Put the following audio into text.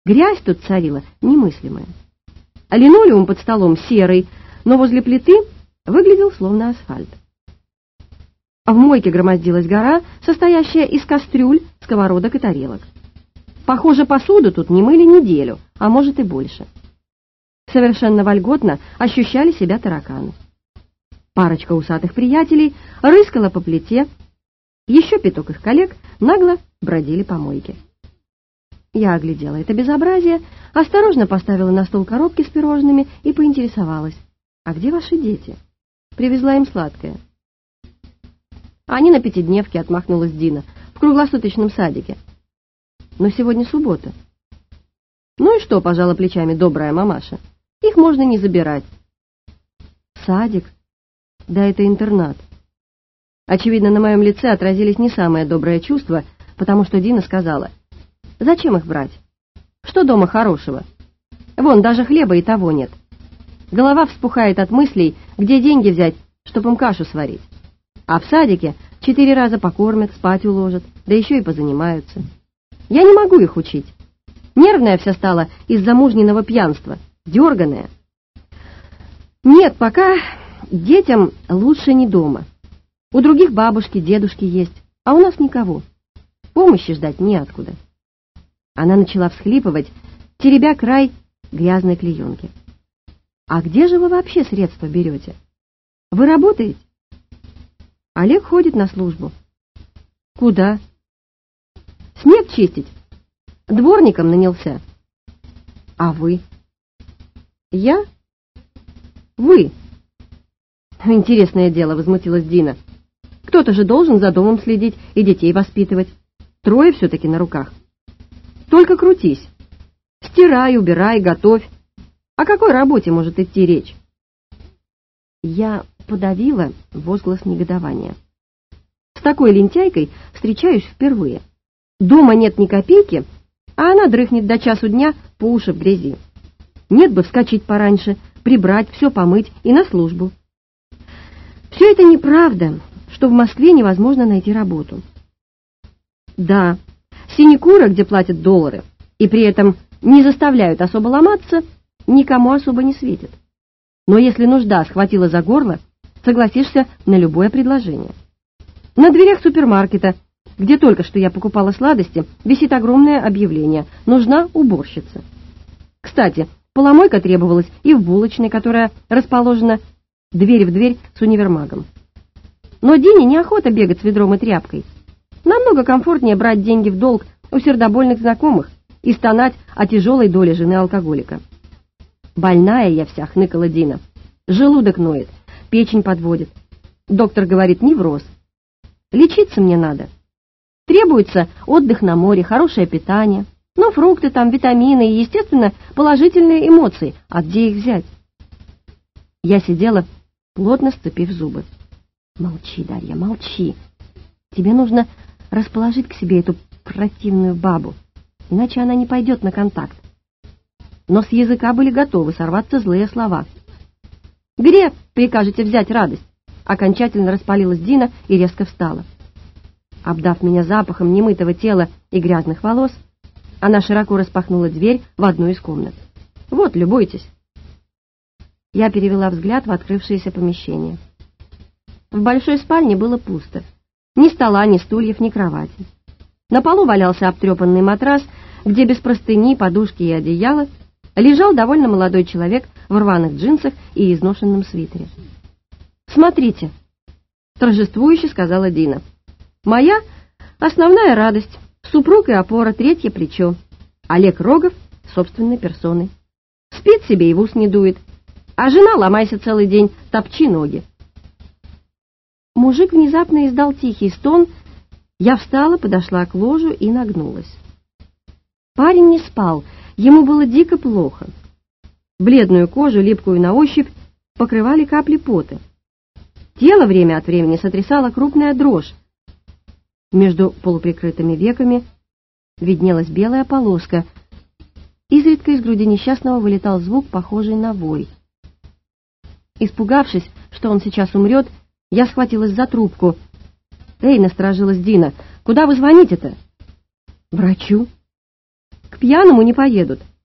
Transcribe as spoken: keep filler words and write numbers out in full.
Грязь тут царила немыслимая. А линолеум под столом серый, но возле плиты выглядел словно асфальт. А в мойке громоздилась гора, состоящая из кастрюль, сковородок и тарелок. Похоже, посуду тут не мыли неделю, а может и больше. Совершенно вольготно ощущали себя тараканы. Парочка усатых приятелей рыскала по плите, еще пяток их коллег нагло бродили по мойке. Я оглядела это безобразие, осторожно поставила на стол коробки с пирожными и поинтересовалась: «А где ваши дети?» Привезла им сладкое. «Они на пятидневке», — отмахнулась Дина, — «в круглосуточном садике. Но сегодня суббота». «Ну и что?» — пожала плечами добрая мамаша. «Их можно не забирать». «Садик? Да это интернат». Очевидно, на моем лице отразились не самые добрые чувства, потому что Дина сказала: «Зачем их брать? Что дома хорошего? Вон, даже хлеба и того нет. Голова вспухает от мыслей, где деньги взять, чтобы им кашу сварить. А в садике четыре раза покормят, спать уложат, да еще и позанимаются. Я не могу их учить. Нервная вся стала из-за мужниного пьянства, дерганая. Нет, пока детям лучше не дома. У других бабушки, дедушки есть, а у нас никого. Помощи ждать неоткуда». Она начала всхлипывать, теребя край грязной клеенки. «А где же вы вообще средства берете? Вы работаете?» «Олег ходит на службу». «Куда?» «Снег чистить. Дворником нанялся». «А вы?» «Я?» «Вы?» «Интересное дело», — возмутилась Дина. «Кто-то же должен за домом следить и детей воспитывать. Трое все-таки на руках. Только крутись. Стирай, убирай, готовь. О какой работе может идти речь?» Я подавила возглас негодования. С такой лентяйкой встречаюсь впервые. Дома нет ни копейки, а она дрыхнет до часу дня по уши в грязи. Нет бы вскочить пораньше, прибрать, все помыть и на службу. Все это неправда, что в Москве невозможно найти работу. Да, синекура, где платят доллары, и при этом не заставляют особо ломаться, никому особо не светит. Но если нужда схватила за горло, согласишься на любое предложение. На дверях супермаркета, где только что я покупала сладости, висит огромное объявление: «Нужна уборщица». Кстати, поломойка требовалась и в булочной, которая расположена дверь в дверь с универмагом. Но Дине неохота бегать с ведром и тряпкой. Намного комфортнее брать деньги в долг у сердобольных знакомых и стонать о тяжелой доле жены алкоголика. «Больная я вся», — хныкала Дина. «Желудок ноет, печень подводит. Доктор говорит, невроз. Лечиться мне надо. Требуется отдых на море, хорошее питание, ну, фрукты там, витамины и, естественно, положительные эмоции. А где их взять?» Я сидела, плотно сцепив зубы. «Молчи, Дарья, молчи. Тебе нужно расположить к себе эту противную бабу, иначе она не пойдет на контакт». Но с языка были готовы сорваться злые слова. «Где прикажете взять радость?» Окончательно распалилась Дина и резко встала. Обдав меня запахом немытого тела и грязных волос, она широко распахнула дверь в одну из комнат. «Вот, любуйтесь». Я перевела взгляд в открывшееся помещение. В большой спальне было пусто. Ни стола, ни стульев, ни кровати. На полу валялся обтрепанный матрас, где без простыни, подушки и одеяла лежал довольно молодой человек в рваных джинсах и изношенном свитере. «Смотрите», — торжествующе сказала Дина. «Моя основная радость, супруг и опора, третье плечо. Олег Рогов собственной персоной. Спит себе и в ус не дует, а жена, ломайся целый день, топчи ноги». Мужик внезапно издал тихий стон. Я встала, подошла к ложу и нагнулась. Парень не спал, ему было дико плохо. Бледную кожу, липкую на ощупь, покрывали капли пота. Тело время от времени сотрясала крупная дрожь. Между полуприкрытыми веками виднелась белая полоска. Изредка из груди несчастного вылетал звук, похожий на вой. Испугавшись, что он сейчас умрет, я схватилась за трубку. «Эй!» — насторожилась Дина. «Куда вы звоните-то?» «Врачу». К пьяному не поедут.